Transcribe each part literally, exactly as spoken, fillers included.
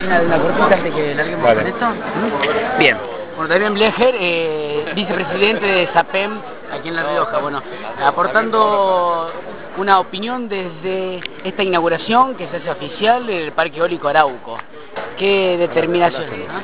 Una, una cortita antes que larguemos Vale. con esto. ¿Mm? Bien. Bueno, Damián Blecher, eh, vicepresidente de SAPEM aquí en La Rioja. Bueno, aportando una opinión desde esta inauguración que se hace oficial del Parque Eólico Arauco. ¿Qué determinaciones? ¿No?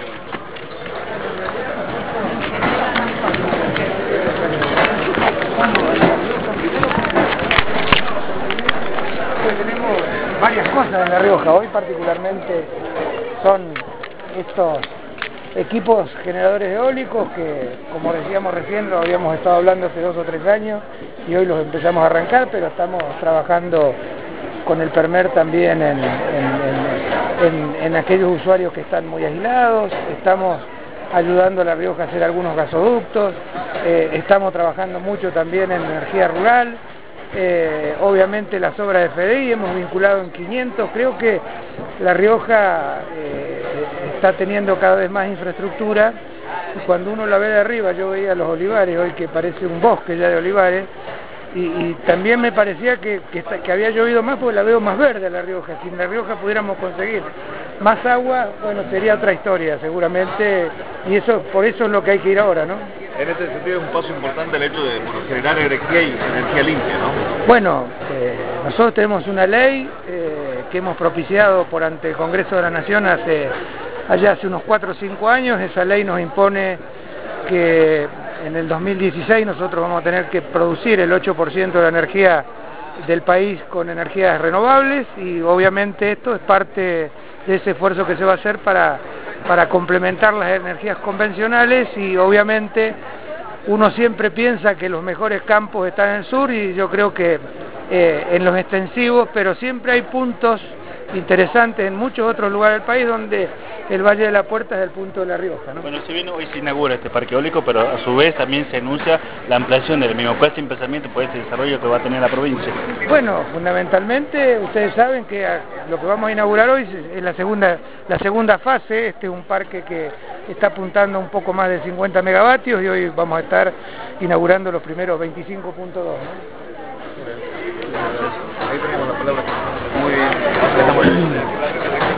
Tenemos varias cosas en La Rioja. Hoy particularmente son estos equipos generadores eólicos que, como decíamos recién, lo habíamos estado hablando hace dos o tres años y hoy los empezamos a arrancar, pero estamos trabajando con el PERMER también en, en, en, en, en aquellos usuarios que están muy aislados. Estamos ayudando a La Rioja a hacer algunos gasoductos, eh, estamos trabajando mucho también en energía rural. Eh, obviamente las obras de F D I hemos vinculado en quinientos. Creo que La Rioja eh, está teniendo cada vez más infraestructura y cuando uno la ve de arriba, yo veía los olivares hoy que parece un bosque ya de olivares y, y también me parecía que, que, está, que había llovido más porque la veo más verde La Rioja. Si en La Rioja pudiéramos conseguir más agua, bueno, sería otra historia seguramente, y eso por eso es lo que hay que ir ahora, ¿no? En ese sentido es un paso importante el hecho de bueno, generar energía y energía limpia, ¿no? Bueno, eh, nosotros tenemos una ley eh, que hemos propiciado por ante el Congreso de la Nación hace, allá hace unos cuatro o cinco años. Esa ley nos impone que en el dos mil dieciséis nosotros vamos a tener que producir el ocho por ciento de la energía del país con energías renovables y obviamente esto es parte de ese esfuerzo que se va a hacer para, para complementar las energías convencionales y obviamente uno siempre piensa que los mejores campos están en el sur y yo creo que eh, en los extensivos, pero siempre hay puntos interesantes en muchos otros lugares del país donde el Valle de la Puerta es el punto de La Rioja, ¿no? Bueno, si bien hoy se inaugura este parque eólico, pero a su vez también se anuncia la ampliación del mismo. ¿Cuál es el pensamiento por este desarrollo que va a tener la provincia? Bueno, fundamentalmente ustedes saben que lo que vamos a inaugurar hoy es la segunda, la segunda fase. Este es un parque que está apuntando un poco más de cincuenta megavatios y hoy vamos a estar inaugurando los primeros veinticinco punto dos, ¿no? Ahí tenemos la palabra. Muy bien.